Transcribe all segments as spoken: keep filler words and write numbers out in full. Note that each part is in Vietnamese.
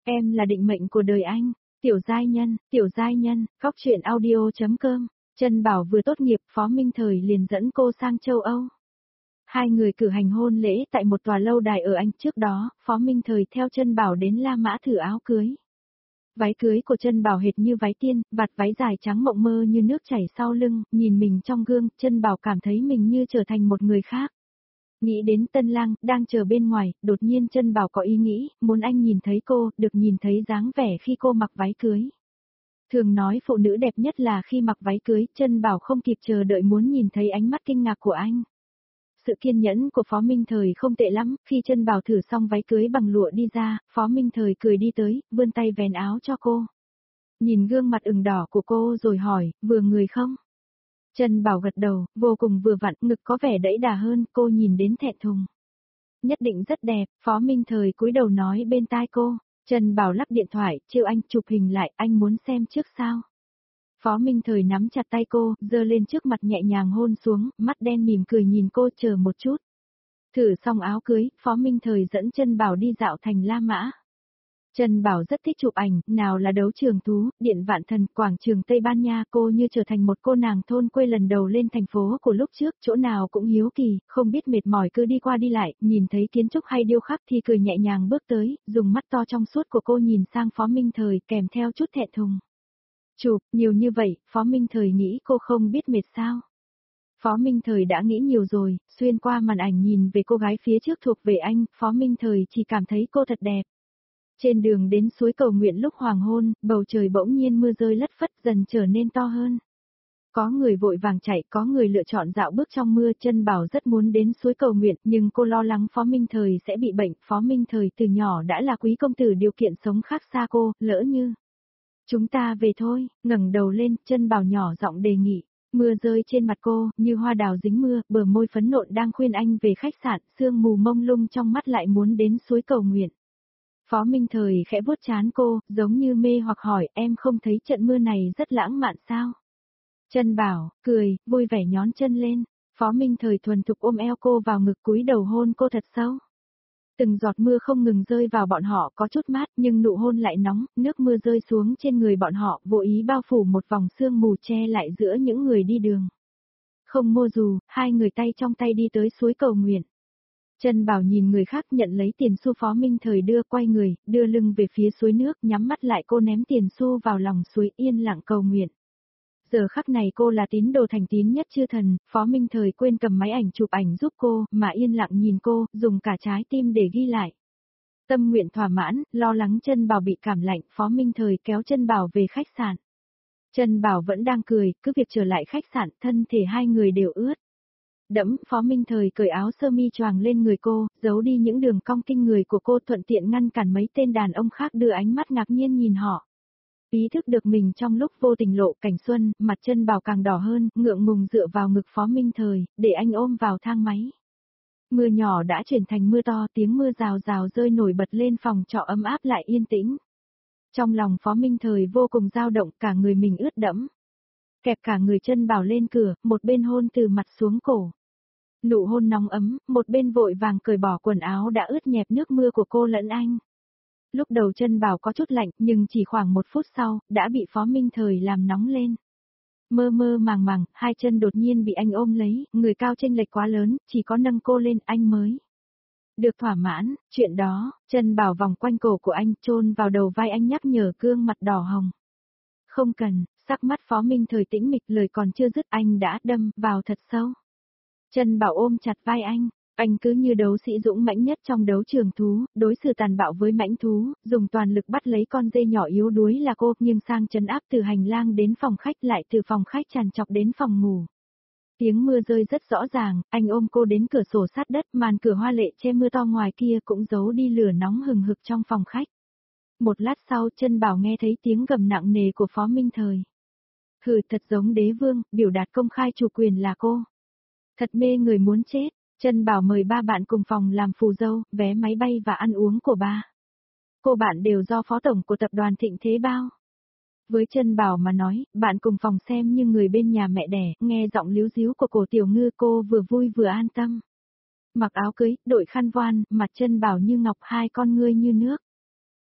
Em là định mệnh của đời anh. Tiểu giai nhân, tiểu giai nhân, góc truyện audio.com. Trân Bảo vừa tốt nghiệp, Phó Minh Thời liền dẫn cô sang châu Âu. Hai người cử hành hôn lễ tại một tòa lâu đài ở Anh. Trước đó, Phó Minh Thời theo Trân Bảo đến La Mã thử áo cưới. Váy cưới của Trân Bảo hệt như váy tiên, vạt váy dài trắng mộng mơ như nước chảy sau lưng, nhìn mình trong gương, Trân Bảo cảm thấy mình như trở thành một người khác. Nghĩ đến tân lang, đang chờ bên ngoài, đột nhiên Trân Bảo có ý nghĩ, muốn anh nhìn thấy cô, được nhìn thấy dáng vẻ khi cô mặc váy cưới. Thường nói phụ nữ đẹp nhất là khi mặc váy cưới, Trân Bảo không kịp chờ đợi muốn nhìn thấy ánh mắt kinh ngạc của anh. Sự kiên nhẫn của Phó Minh Thời không tệ lắm, khi Trân Bảo thử xong váy cưới bằng lụa đi ra, Phó Minh Thời cười đi tới, vươn tay vén áo cho cô. Nhìn gương mặt ửng đỏ của cô rồi hỏi, vừa người không? Trân Bảo gật đầu, vô cùng vừa vặn, ngực có vẻ đẫy đà hơn, cô nhìn đến thẹn thùng. Nhất định rất đẹp, Phó Minh Thời cúi đầu nói bên tai cô. Trân Bảo lắc điện thoại, trêu anh chụp hình lại, anh muốn xem trước sao? Phó Minh Thời nắm chặt tay cô, giơ lên trước mặt nhẹ nhàng hôn xuống, mắt đen mỉm cười nhìn cô, chờ một chút. Thử xong áo cưới, Phó Minh Thời dẫn Trân Bảo đi dạo thành La Mã. Trân Bảo rất thích chụp ảnh, nào là đấu trường thú, điện Vạn Thần, quảng trường Tây Ban Nha, cô như trở thành một cô nàng thôn quê lần đầu lên thành phố của lúc trước, chỗ nào cũng hiếu kỳ, không biết mệt mỏi cứ đi qua đi lại, nhìn thấy kiến trúc hay điêu khắc thì cười nhẹ nhàng bước tới, dùng mắt to trong suốt của cô nhìn sang Phó Minh Thời kèm theo chút thẹn thùng. Chụp, nhiều như vậy, Phó Minh Thời nghĩ cô không biết mệt sao. Phó Minh Thời đã nghĩ nhiều rồi, xuyên qua màn ảnh nhìn về cô gái phía trước thuộc về anh, Phó Minh Thời chỉ cảm thấy cô thật đẹp. Trên đường đến suối Cầu Nguyện lúc hoàng hôn, bầu trời bỗng nhiên mưa rơi lất phất dần trở nên to hơn. Có người vội vàng chạy, có người lựa chọn dạo bước trong mưa. Trân Bảo rất muốn đến suối Cầu Nguyện, nhưng cô lo lắng Phó Minh Thời sẽ bị bệnh. Phó Minh Thời từ nhỏ đã là quý công tử, điều kiện sống khác xa cô, lỡ như. Chúng ta về thôi, ngẩng đầu lên, Trân Bảo nhỏ giọng đề nghị. Mưa rơi trên mặt cô, như hoa đào dính mưa, bờ môi phấn nộn đang khuyên anh về khách sạn, sương mù mông lung trong mắt lại muốn đến suối Cầu Nguyện. Phó Minh Thời khẽ vuốt trán cô, giống như mê hoặc hỏi, em không thấy trận mưa này rất lãng mạn sao? Trân Bảo, cười, vui vẻ nhón chân lên. Phó Minh Thời thuần thục ôm eo cô vào ngực, cúi đầu hôn cô thật sâu. Từng giọt mưa không ngừng rơi vào bọn họ, có chút mát nhưng nụ hôn lại nóng, nước mưa rơi xuống trên người bọn họ, vô ý bao phủ một vòng sương mù che lại giữa những người đi đường. Không mua dù, hai người tay trong tay đi tới suối Cầu Nguyện. Trân Bảo nhìn người khác nhận lấy tiền xu Phó Minh Thời đưa, quay người, đưa lưng về phía suối nước, nhắm mắt lại, cô ném tiền xu vào lòng suối, yên lặng cầu nguyện. Giờ khắc này cô là tín đồ thành tín nhất chư thần, Phó Minh Thời quên cầm máy ảnh chụp ảnh giúp cô, mà yên lặng nhìn cô, dùng cả trái tim để ghi lại. Tâm nguyện thỏa mãn, lo lắng Trân Bảo bị cảm lạnh, Phó Minh Thời kéo Trân Bảo về khách sạn. Trân Bảo vẫn đang cười, cứ việc trở lại khách sạn, thân thể hai người đều ướt. Đẫm, Phó Minh Thời cởi áo sơ mi choàng lên người cô, giấu đi những đường cong kinh người của cô, thuận tiện ngăn cản mấy tên đàn ông khác đưa ánh mắt ngạc nhiên nhìn họ. Ý thức được mình trong lúc vô tình lộ cảnh xuân, mặt Trân Bảo càng đỏ hơn, ngượng ngùng dựa vào ngực Phó Minh Thời, để anh ôm vào thang máy. Mưa nhỏ đã chuyển thành mưa to, tiếng mưa rào rào rơi nổi bật lên, phòng trọ ấm áp lại yên tĩnh. Trong lòng Phó Minh Thời vô cùng dao động, cả người mình ướt đẫm. Kẹp cả người Trân Bảo lên cửa, một bên hôn từ mặt xuống cổ. Nụ hôn nóng ấm, một bên vội vàng cởi bỏ quần áo đã ướt nhẹp nước mưa của cô lẫn anh. Lúc đầu Trân Bảo có chút lạnh, nhưng chỉ khoảng một phút sau, đã bị Phó Minh Thời làm nóng lên. Mơ mơ màng màng, hai chân đột nhiên bị anh ôm lấy, người cao chênh lệch quá lớn, chỉ có nâng cô lên anh mới được thỏa mãn. Chuyện đó, Trân Bảo vòng quanh cổ của anh, chôn vào đầu vai anh, nhắc nhở, gương mặt đỏ hồng. Không cần, sắc mắt Phó Minh Thời tĩnh mịch, lời còn chưa dứt anh đã đâm vào thật sâu. Trân Bảo ôm chặt vai anh, anh cứ như đấu sĩ dũng mãnh nhất trong đấu trường thú, đối xử tàn bạo với mãnh thú, dùng toàn lực bắt lấy con dê nhỏ yếu đuối là cô, nghiêng sang trấn áp từ hành lang đến phòng khách, lại từ phòng khách tràn trọc đến phòng ngủ. Tiếng mưa rơi rất rõ ràng, anh ôm cô đến cửa sổ sát đất, màn cửa hoa lệ che mưa to ngoài kia cũng giấu đi lửa nóng hừng hực trong phòng khách. Một lát sau, Trân Bảo nghe thấy tiếng gầm nặng nề của Phó Minh Thời. Hừ, thật giống đế vương, biểu đạt công khai chủ quyền là cô. Thật mê người muốn chết. Trân Bảo mời ba bạn cùng phòng làm phù dâu, vé máy bay và ăn uống của ba cô bạn đều do phó tổng của tập đoàn Thịnh Thế bao. Với Trân Bảo mà nói, bạn cùng phòng xem như người bên nhà mẹ đẻ, nghe giọng líu díu của cổ Tiểu Ngư cô vừa vui vừa an tâm. Mặc áo cưới, đội khăn voan, mặt Trân Bảo như ngọc, hai con ngươi như nước.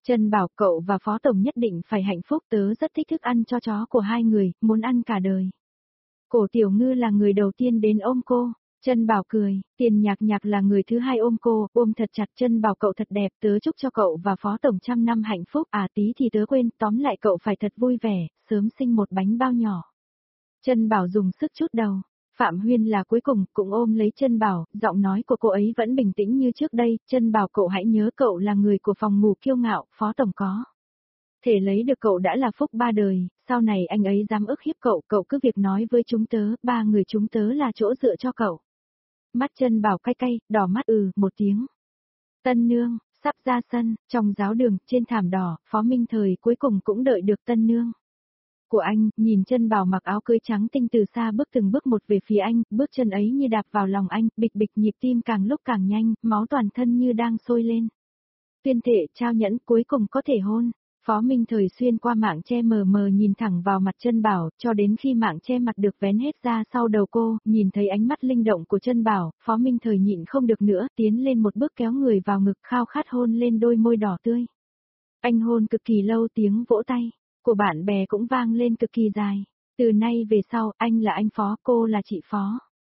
Trân bảo cậu và Phó Tổng nhất định phải hạnh phúc, tớ rất thích thức ăn cho chó của hai người, muốn ăn cả đời. Cổ Tiểu Ngư là người đầu tiên đến ôm cô. Trân Bảo cười, Tiền Nhạc Nhạc là người thứ hai ôm cô, ôm thật chặt. Trân Bảo cậu thật đẹp, tớ chúc cho cậu và Phó Tổng trăm năm hạnh phúc, à tí thì tớ quên, tóm lại cậu phải thật vui vẻ, sớm sinh một bánh bao nhỏ. Trân Bảo dùng sức chút đầu, Phạm Huyên là cuối cùng, cũng ôm lấy Trân Bảo, giọng nói của cô ấy vẫn bình tĩnh như trước đây. Trân Bảo cậu hãy nhớ cậu là người của phòng ngủ kiêu ngạo, Phó Tổng có thể lấy được cậu đã là phúc ba đời, sau này anh ấy dám ức hiếp cậu, cậu cứ việc nói với chúng tớ, ba người chúng tớ là chỗ dựa cho cậu. Mắt Trân Bảo cay cay, đỏ mắt ừ, một tiếng. Tân nương, sắp ra sân, trong giáo đường, trên thảm đỏ, Phó Minh Thời cuối cùng cũng đợi được tân nương của anh, nhìn Trân Bảo mặc áo cưới trắng tinh từ xa bước từng bước một về phía anh, bước chân ấy như đạp vào lòng anh, bịch bịch nhịp tim càng lúc càng nhanh, máu toàn thân như đang sôi lên. Tuyên thệ trao nhẫn cuối cùng có thể hôn. Phó Minh Thời xuyên qua mạng che mờ mờ nhìn thẳng vào mặt Trân Bảo, cho đến khi mạng che mặt được vén hết ra sau đầu cô, nhìn thấy ánh mắt linh động của Trân Bảo, Phó Minh Thời nhịn không được nữa, tiến lên một bước kéo người vào ngực, khao khát hôn lên đôi môi đỏ tươi. Anh hôn cực kỳ lâu, tiếng vỗ tay của bạn bè cũng vang lên cực kỳ dài. Từ nay về sau, anh là anh Phó, cô là chị Phó.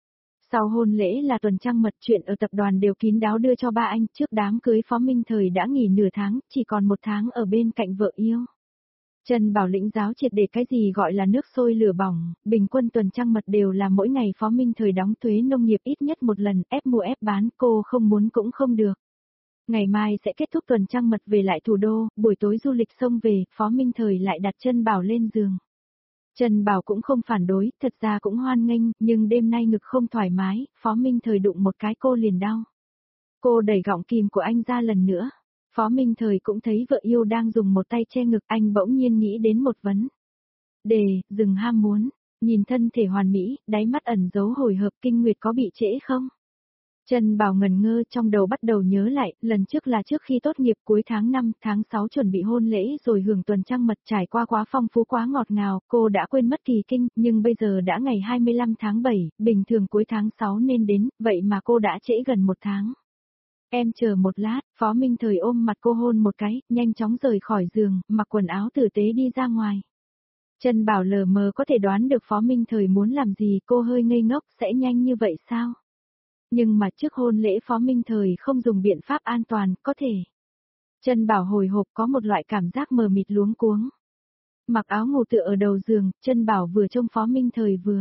Sau hôn lễ là tuần trăng mật, chuyện ở tập đoàn đều kín đáo đưa cho ba anh, trước đám cưới Phó Minh Thời đã nghỉ nửa tháng, chỉ còn một tháng ở bên cạnh vợ yêu. Trân Bảo lĩnh giáo triệt để cái gì gọi là nước sôi lửa bỏng, bình quân tuần trăng mật đều là mỗi ngày Phó Minh Thời đóng thuế nông nghiệp ít nhất một lần, ép mua ép bán, cô không muốn cũng không được. Ngày mai sẽ kết thúc tuần trăng mật về lại thủ đô, buổi tối du lịch sông về, Phó Minh Thời lại đặt Trân Bảo lên giường. Trân Bảo cũng không phản đối, thật ra cũng hoan nghênh, nhưng đêm nay ngực không thoải mái, Phó Minh Thời đụng một cái cô liền đau. Cô đẩy gọng kìm của anh ra lần nữa. Phó Minh Thời cũng thấy vợ yêu đang dùng một tay che ngực, anh bỗng nhiên nghĩ đến một vấn đề, dừng ham muốn, nhìn thân thể hoàn mỹ, đáy mắt ẩn dấu hồi hộp, kinh nguyệt có bị trễ không? Trân Bảo ngẩn ngơ, trong đầu bắt đầu nhớ lại, lần trước là trước khi tốt nghiệp, cuối tháng năm, tháng sáu chuẩn bị hôn lễ rồi hưởng tuần trăng mật, trải qua quá phong phú quá ngọt ngào, cô đã quên mất kỳ kinh, nhưng bây giờ đã ngày hai mươi lăm tháng bảy, bình thường cuối tháng sáu nên đến, vậy mà cô đã trễ gần một tháng. Em chờ một lát, Phó Minh Thời ôm mặt cô hôn một cái, nhanh chóng rời khỏi giường, mặc quần áo tử tế đi ra ngoài. Trân Bảo lờ mờ có thể đoán được Phó Minh Thời muốn làm gì, cô hơi ngây ngốc, sẽ nhanh như vậy sao? Nhưng mà trước hôn lễ Phó Minh Thời không dùng biện pháp an toàn, có thể. Trân Bảo hồi hộp, có một loại cảm giác mờ mịt luống cuống. Mặc áo ngủ tựa ở đầu giường, Trân Bảo vừa trông Phó Minh Thời vừa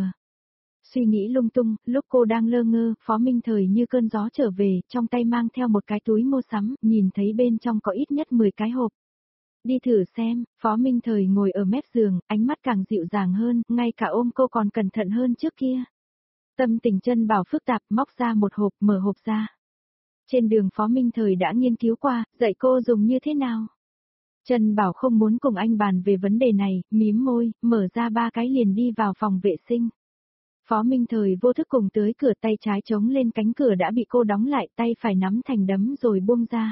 suy nghĩ lung tung, lúc cô đang lơ ngơ, Phó Minh Thời như cơn gió trở về, trong tay mang theo một cái túi mua sắm, nhìn thấy bên trong có ít nhất mười cái hộp. Đi thử xem, Phó Minh Thời ngồi ở mép giường, ánh mắt càng dịu dàng hơn, ngay cả ôm cô còn cẩn thận hơn trước kia. Tâm tình Trân Bảo phức tạp, móc ra một hộp, mở hộp ra. Trên đường Phó Minh Thời đã nghiên cứu qua, dạy cô dùng như thế nào. Trân Bảo không muốn cùng anh bàn về vấn đề này, mím môi, mở ra ba cái liền đi vào phòng vệ sinh. Phó Minh Thời vô thức cùng tới cửa, tay trái chống lên cánh cửa đã bị cô đóng lại, tay phải nắm thành đấm rồi buông ra.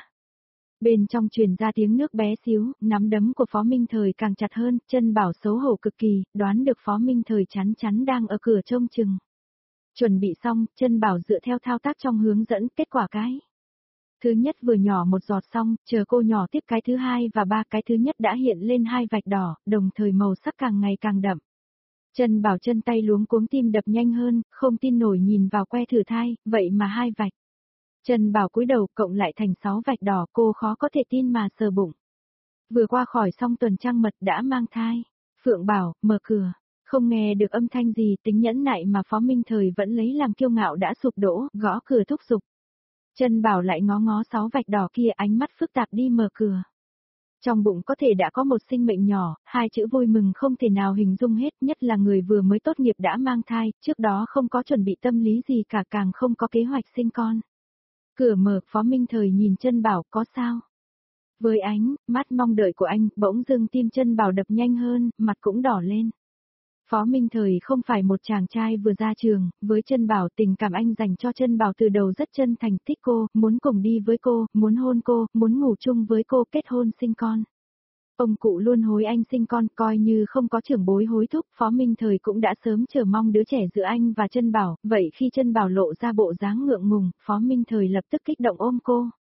Bên trong truyền ra tiếng nước bé xíu, nắm đấm của Phó Minh Thời càng chặt hơn, Trân Bảo xấu hổ cực kỳ, đoán được Phó Minh Thời chắn chắn đang ở cửa trông chừng. Chuẩn bị xong, Trân Bảo dựa theo thao tác trong hướng dẫn, kết quả cái thứ nhất vừa nhỏ một giọt xong, chờ cô nhỏ tiếp cái thứ hai và ba, cái thứ nhất đã hiện lên hai vạch đỏ, đồng thời màu sắc càng ngày càng đậm. Trân Bảo chân tay luống cuống, tim đập nhanh hơn, không tin nổi nhìn vào que thử thai, vậy mà hai vạch. Trân Bảo cúi đầu, cộng lại thành sáu vạch đỏ, cô khó có thể tin mà sờ bụng. Vừa qua khỏi xong tuần trăng mật đã mang thai. Phượng Bảo, mở cửa. Không nghe được âm thanh gì, tính nhẫn nại mà Phó Minh Thời vẫn lấy làm kiêu ngạo đã sụp đổ, gõ cửa thúc giục. Trân Bảo lại ngó ngó sáu vạch đỏ kia, ánh mắt phức tạp đi mở cửa. Trong bụng có thể đã có một sinh mệnh nhỏ, hai chữ vui mừng không thể nào hình dung hết, nhất là người vừa mới tốt nghiệp đã mang thai, trước đó không có chuẩn bị tâm lý gì cả, càng không có kế hoạch sinh con. Cửa mở, Phó Minh Thời nhìn Trân Bảo, có sao? Với ánh mắt mong đợi của anh, bỗng dưng tim Trân Bảo đập nhanh hơn, mặt cũng đỏ lên. Phó Minh Thời không phải một chàng trai vừa ra trường, với Trân Bảo tình cảm anh dành cho Trân Bảo từ đầu rất chân thành, thích cô, muốn cùng đi với cô, muốn hôn cô, muốn ngủ chung với cô, kết hôn sinh con. Ông cụ luôn hối anh sinh con, coi như không có trưởng bối hối thúc, Phó Minh Thời cũng đã sớm chờ mong đứa trẻ giữa anh và Trân Bảo, vậy khi Trân Bảo lộ ra bộ dáng ngượng ngùng, Phó Minh Thời lập tức kích động ôm cô.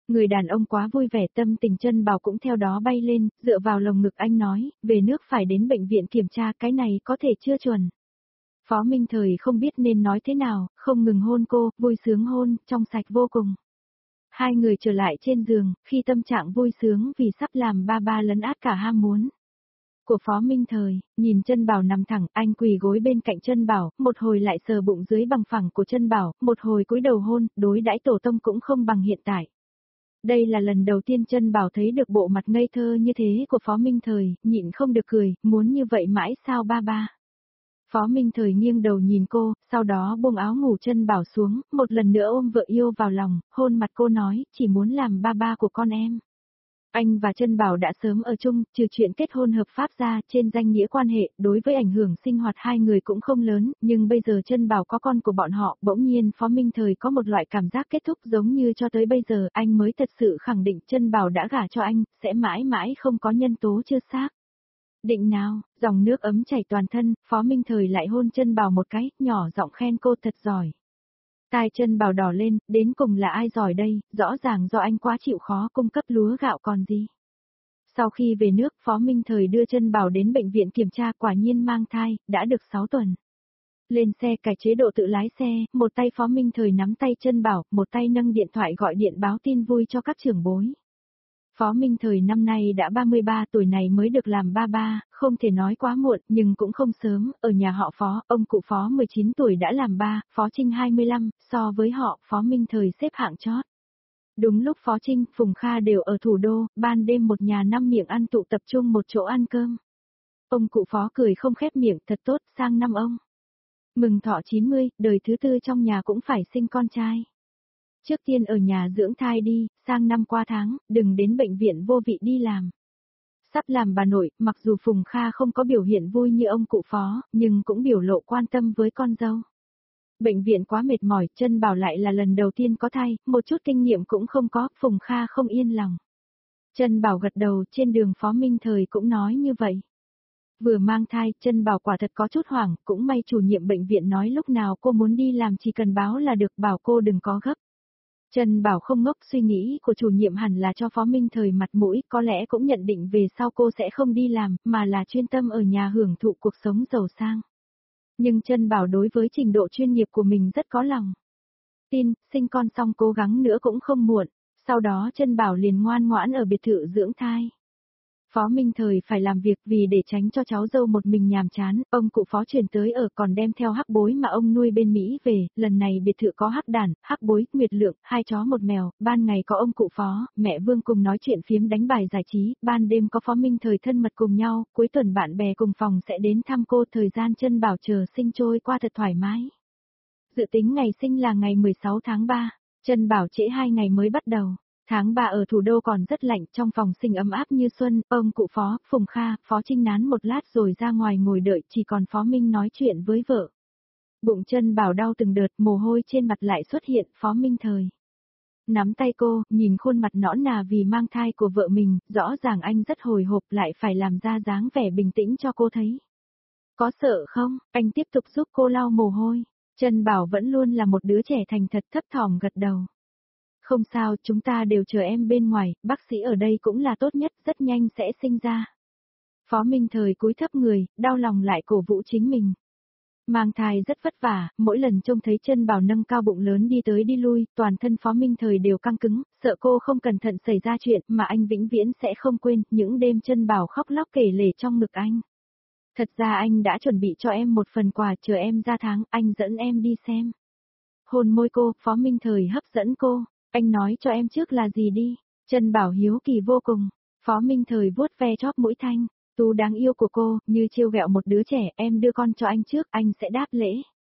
Người đàn ông quá vui vẻ, tâm tình Trân Bảo cũng theo đó bay lên, dựa vào lồng ngực anh nói, về nước phải đến bệnh viện kiểm tra, cái này có thể chưa chuẩn. Phó Minh Thời không biết nên nói thế nào, không ngừng hôn cô, vui sướng hôn, trong sạch vô cùng. Hai người trở lại trên giường, khi tâm trạng vui sướng vì sắp làm ba ba lấn át cả ham muốn của Phó Minh Thời, nhìn Trân Bảo nằm thẳng, anh quỳ gối bên cạnh Trân Bảo, một hồi lại sờ bụng dưới bằng phẳng của Trân Bảo, một hồi cúi đầu hôn, đối đãi tổ tông cũng không bằng hiện tại. Đây là lần đầu tiên Trân Bảo thấy được bộ mặt ngây thơ như thế của Phó Minh Thời, nhịn không được cười, muốn như vậy mãi sao ba ba. Phó Minh Thời nghiêng đầu nhìn cô, sau đó buông áo ngủ Trân Bảo xuống, một lần nữa ôm vợ yêu vào lòng, hôn mặt cô nói, chỉ muốn làm ba ba của con em. Anh và Trân Bảo đã sớm ở chung, trừ chuyện kết hôn hợp pháp ra, trên danh nghĩa quan hệ, đối với ảnh hưởng sinh hoạt hai người cũng không lớn, nhưng bây giờ Trân Bảo có con của bọn họ, bỗng nhiên Phó Minh Thời có một loại cảm giác kết thúc giống như cho tới bây giờ, anh mới thật sự khẳng định Trân Bảo đã gả cho anh, sẽ mãi mãi không có nhân tố chưa xác. Định nào, dòng nước ấm chảy toàn thân, Phó Minh Thời lại hôn Trân Bảo một cái, nhỏ giọng khen cô thật giỏi. Tai Trân Bảo đỏ lên, đến cùng là ai giỏi đây, rõ ràng do anh quá chịu khó cung cấp lúa gạo còn gì. Sau khi về nước, Phó Minh Thời đưa Trân Bảo đến bệnh viện kiểm tra, quả nhiên mang thai, đã được sáu tuần. Lên xe cài chế độ tự lái xe, một tay Phó Minh Thời nắm tay Trân Bảo, một tay nâng điện thoại gọi điện báo tin vui cho các trưởng bối. Phó Minh Thời năm nay đã ba mươi ba tuổi này mới được làm ba ba, không thể nói quá muộn, nhưng cũng không sớm, ở nhà họ Phó, ông cụ Phó mười chín tuổi đã làm ba, Phó Trinh hai mươi lăm, so với họ, Phó Minh Thời xếp hạng chót. Đúng lúc Phó Trinh, Phùng Kha đều ở thủ đô, ban đêm một nhà năm miệng ăn tụ tập trung một chỗ ăn cơm. Ông cụ Phó cười không khép miệng, thật tốt, sang năm ông. Mừng thọ chín mươi, đời thứ tư trong nhà cũng phải sinh con trai. Trước tiên ở nhà dưỡng thai đi, sang năm qua tháng, đừng đến bệnh viện vô vị đi làm. Sắp làm bà nội, mặc dù Phùng Kha không có biểu hiện vui như ông cụ Phó, nhưng cũng biểu lộ quan tâm với con dâu. Bệnh viện quá mệt mỏi, Trân Bảo lại là lần đầu tiên có thai, một chút kinh nghiệm cũng không có, Phùng Kha không yên lòng. Trân Bảo gật đầu, trên đường Phó Minh Thời cũng nói như vậy. Vừa mang thai, Trân Bảo quả thật có chút hoảng, cũng may chủ nhiệm bệnh viện nói lúc nào cô muốn đi làm chỉ cần báo là được, bảo cô đừng có gấp. Trân Bảo không ngốc, suy nghĩ của chủ nhiệm hẳn là cho Phó Minh Thời mặt mũi, có lẽ cũng nhận định về sau cô sẽ không đi làm, mà là chuyên tâm ở nhà hưởng thụ cuộc sống giàu sang. Nhưng Trân Bảo đối với trình độ chuyên nghiệp của mình rất có lòng. Tin, sinh con xong cố gắng nữa cũng không muộn, sau đó Trân Bảo liền ngoan ngoãn ở biệt thự dưỡng thai. Phó Minh Thời phải làm việc vì để tránh cho cháu dâu một mình nhàm chán, ông cụ Phó chuyển tới ở còn đem theo hắc bối mà ông nuôi bên Mỹ về, lần này biệt thự có hắc đàn, hắc bối, nguyệt lượng, hai chó một mèo, ban ngày có ông cụ Phó, mẹ Vương cùng nói chuyện phiếm đánh bài giải trí, ban đêm có Phó Minh Thời thân mật cùng nhau, cuối tuần bạn bè cùng phòng sẽ đến thăm cô, thời gian Trân Bảo chờ sinh trôi qua thật thoải mái. Dự tính ngày sinh là ngày mười sáu tháng ba, Trân Bảo trễ hai ngày mới bắt đầu. Tháng ba ở thủ đô còn rất lạnh, trong phòng sinh ấm áp như xuân, ông cụ Phó, Phùng Kha, Phó Trinh nán một lát rồi ra ngoài ngồi đợi, chỉ còn Phó Minh nói chuyện với vợ. Bụng Trân Bảo đau từng đợt, mồ hôi trên mặt lại xuất hiện, Phó Minh Thời nắm tay cô, nhìn khuôn mặt nõn nà vì mang thai của vợ mình, rõ ràng anh rất hồi hộp, lại phải làm ra dáng vẻ bình tĩnh cho cô thấy. Có sợ không? Anh tiếp tục giúp cô lau mồ hôi. Trân Bảo vẫn luôn là một đứa trẻ thành thật, thấp thỏm gật đầu. Không sao, chúng ta đều chờ em bên ngoài, bác sĩ ở đây cũng là tốt nhất, rất nhanh sẽ sinh ra. Phó Minh Thời cúi thấp người, đau lòng lại cổ vũ chính mình. Mang thai rất vất vả, mỗi lần trông thấy Trân Bảo nâng cao bụng lớn đi tới đi lui, toàn thân Phó Minh Thời đều căng cứng, sợ cô không cẩn thận xảy ra chuyện, mà anh vĩnh viễn sẽ không quên, những đêm Trân Bảo khóc lóc kể lể trong ngực anh. Thật ra anh đã chuẩn bị cho em một phần quà, chờ em ra tháng, anh dẫn em đi xem. Hôn môi cô, Phó Minh Thời hấp dẫn cô. Anh nói cho em trước là gì đi. Trân Bảo hiếu kỳ vô cùng. Phó Minh Thời vuốt ve chóp mũi thanh. Tú đáng yêu của cô, như trêu ghẹo một đứa trẻ, em đưa con cho anh trước, anh sẽ đáp lễ.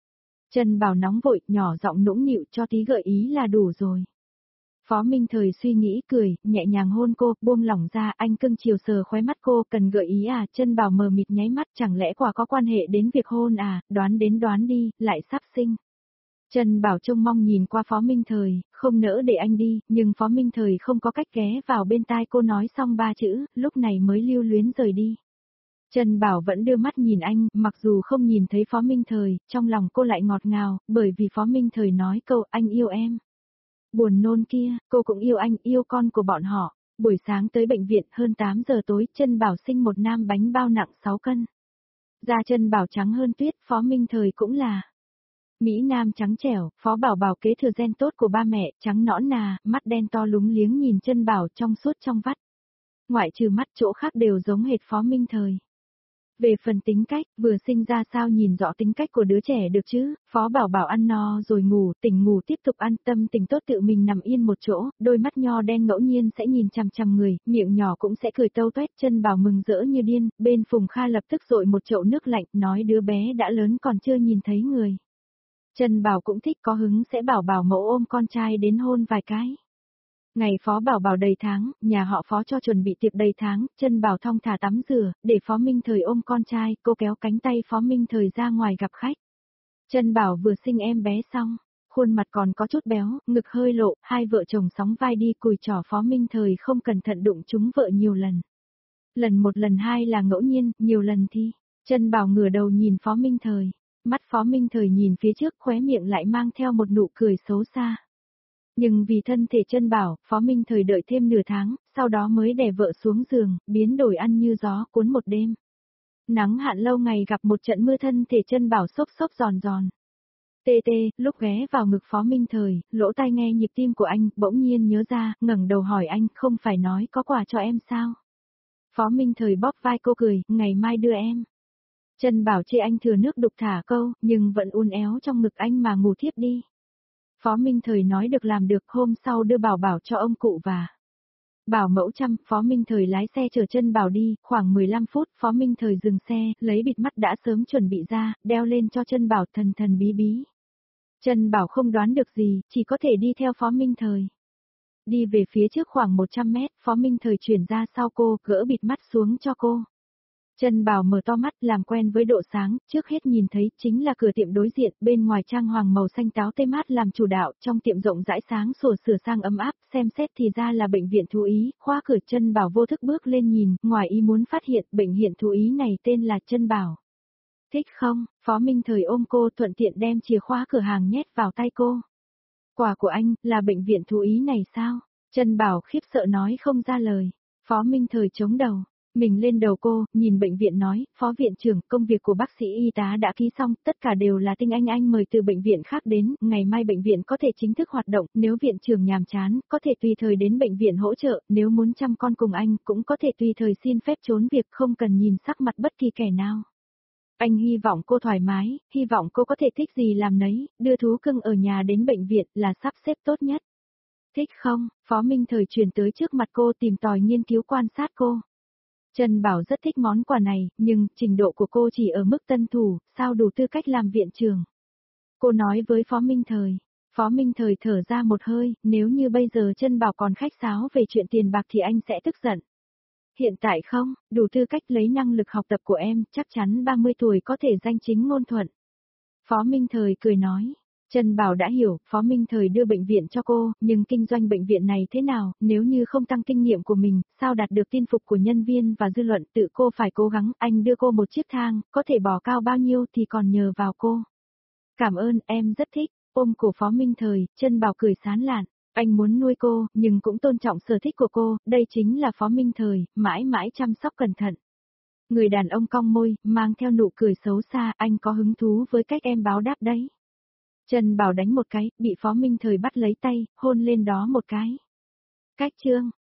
Trân Bảo nóng vội, nhỏ giọng nũng nịu, cho tí gợi ý là đủ rồi. Phó Minh Thời suy nghĩ cười, nhẹ nhàng hôn cô, buông lỏng ra, anh cưng chiều sờ khóe mắt cô, cần gợi ý à, Trân Bảo mờ mịt nháy mắt, chẳng lẽ quả có quan hệ đến việc hôn à, đoán đến đoán đi, lại sắp sinh. Trân Bảo trông mong nhìn qua Phó Minh Thời, không nỡ để anh đi, nhưng Phó Minh Thời không có cách ghé vào bên tai cô nói xong ba chữ, lúc này mới lưu luyến rời đi. Trân Bảo vẫn đưa mắt nhìn anh, mặc dù không nhìn thấy Phó Minh Thời, trong lòng cô lại ngọt ngào, bởi vì Phó Minh Thời nói câu anh yêu em. Buồn nôn kia, cô cũng yêu anh, yêu con của bọn họ. Buổi sáng tới bệnh viện hơn tám giờ tối, Trân Bảo sinh một nam bánh bao nặng sáu cân. Da Trân Bảo trắng hơn tuyết, Phó Minh Thời cũng là. Mỹ Nam trắng trẻo, Phó Bảo Bảo kế thừa gen tốt của ba mẹ, trắng nõn nà, mắt đen to lúng liếng nhìn Trân Bảo trong suốt trong vắt. Ngoại trừ mắt chỗ khác đều giống hệt Phó Minh Thời. Về phần tính cách, vừa sinh ra sao nhìn rõ tính cách của đứa trẻ được chứ, Phó Bảo Bảo ăn no rồi ngủ, tỉnh ngủ tiếp tục ăn, tâm tình tốt tự mình nằm yên một chỗ, đôi mắt nho đen ngẫu nhiên sẽ nhìn chằm chằm người, miệng nhỏ cũng sẽ cười tâu tuét. Trân Bảo mừng rỡ như điên, bên Phùng Kha lập tức dội một chậu nước lạnh, nói đứa bé đã lớn còn chưa nhìn thấy người. Trân Bảo cũng thích, có hứng sẽ bảo bảo mẫu ôm con trai đến hôn vài cái. Ngày Phó Bảo Bảo đầy tháng, nhà họ Phó cho chuẩn bị tiệc đầy tháng, Trân Bảo thong thả tắm rửa, để Phó Minh Thời ôm con trai, cô kéo cánh tay Phó Minh Thời ra ngoài gặp khách. Trân Bảo vừa sinh em bé xong, khuôn mặt còn có chút béo, ngực hơi lộ, hai vợ chồng sóng vai đi cùi trò Phó Minh Thời không cẩn thận đụng trúng vợ nhiều lần. Lần một lần hai là ngẫu nhiên, nhiều lần thì, Trân Bảo ngửa đầu nhìn Phó Minh Thời, mắt Phó Minh Thời nhìn phía trước khóe miệng lại mang theo một nụ cười xấu xa. Nhưng vì thân thể Trân Bảo, Phó Minh Thời đợi thêm nửa tháng, sau đó mới đè vợ xuống giường, biến đổi ăn như gió cuốn một đêm. Nắng hạn lâu ngày gặp một trận mưa, thân thể Trân Bảo xốp xốp giòn giòn. Tê tê, lúc ghé vào ngực Phó Minh Thời, lỗ tai nghe nhịp tim của anh, bỗng nhiên nhớ ra, ngẩng đầu hỏi anh, không phải nói có quà cho em sao? Phó Minh Thời bóp vai cô cười, ngày mai đưa em. Trân Bảo chê anh thừa nước đục thả câu, nhưng vẫn uốn éo trong ngực anh mà ngủ thiếp đi. Phó Minh Thời nói được làm được, hôm sau đưa Bảo Bảo cho ông cụ và bảo mẫu chăm. Phó Minh Thời lái xe chở Trân Bảo đi, khoảng mười lăm phút, Phó Minh Thời dừng xe, lấy bịt mắt đã sớm chuẩn bị ra, đeo lên cho Trân Bảo, thần thần bí bí. Trân Bảo không đoán được gì, chỉ có thể đi theo Phó Minh Thời. Đi về phía trước khoảng một trăm mét, Phó Minh Thời chuyển ra sau cô, gỡ bịt mắt xuống cho cô. Trân Bảo mở to mắt, làm quen với độ sáng, trước hết nhìn thấy chính là cửa tiệm đối diện, bên ngoài trang hoàng màu xanh táo tê mát làm chủ đạo, trong tiệm rộng rãi sáng sủa sửa sang ấm áp, xem xét thì ra là bệnh viện thú ý, khóa cửa. Trân Bảo vô thức bước lên nhìn, ngoài ý muốn phát hiện bệnh viện thú ý này tên là Trân Bảo. Thích không? Phó Minh Thời ôm cô, thuận tiện đem chìa khóa cửa hàng nhét vào tay cô. Quà của anh, là bệnh viện thú ý này sao? Trân Bảo khiếp sợ nói không ra lời. Phó Minh Thời chống đầu. Mình lên đầu cô, nhìn bệnh viện nói, Phó viện trưởng, công việc của bác sĩ y tá đã ký xong, tất cả đều là tinh anh anh mời từ bệnh viện khác đến, ngày mai bệnh viện có thể chính thức hoạt động, nếu viện trưởng nhàm chán, có thể tùy thời đến bệnh viện hỗ trợ, nếu muốn chăm con cùng anh, cũng có thể tùy thời xin phép trốn việc, không cần nhìn sắc mặt bất kỳ kẻ nào. Anh hy vọng cô thoải mái, hy vọng cô có thể thích gì làm nấy, đưa thú cưng ở nhà đến bệnh viện là sắp xếp tốt nhất. Thích không? Phó Minh Thời chuyển tới trước mặt cô, tìm tòi nghiên cứu quan sát cô. Trân Bảo rất thích món quà này, nhưng trình độ của cô chỉ ở mức tân thủ, sao đủ tư cách làm viện trưởng. Cô nói với Phó Minh Thời. Phó Minh Thời thở ra một hơi, nếu như bây giờ Trân Bảo còn khách sáo về chuyện tiền bạc thì anh sẽ tức giận. Hiện tại không, đủ tư cách, lấy năng lực học tập của em, chắc chắn ba mươi tuổi có thể danh chính ngôn thuận. Phó Minh Thời cười nói. Trân Bảo đã hiểu, Phó Minh Thời đưa bệnh viện cho cô, nhưng kinh doanh bệnh viện này thế nào, nếu như không tăng kinh nghiệm của mình, sao đạt được tin phục của nhân viên và dư luận, tự cô phải cố gắng, anh đưa cô một chiếc thang, có thể bò cao bao nhiêu thì còn nhờ vào cô. Cảm ơn, em rất thích, ôm cổ Phó Minh Thời, Trân Bảo cười sán lạn, anh muốn nuôi cô, nhưng cũng tôn trọng sở thích của cô, đây chính là Phó Minh Thời, mãi mãi chăm sóc cẩn thận. Người đàn ông cong môi, mang theo nụ cười xấu xa, anh có hứng thú với cách em báo đáp đấy. Trân Bảo đánh một cái, bị Phó Minh Thời bắt lấy tay, hôn lên đó một cái. Cách chương,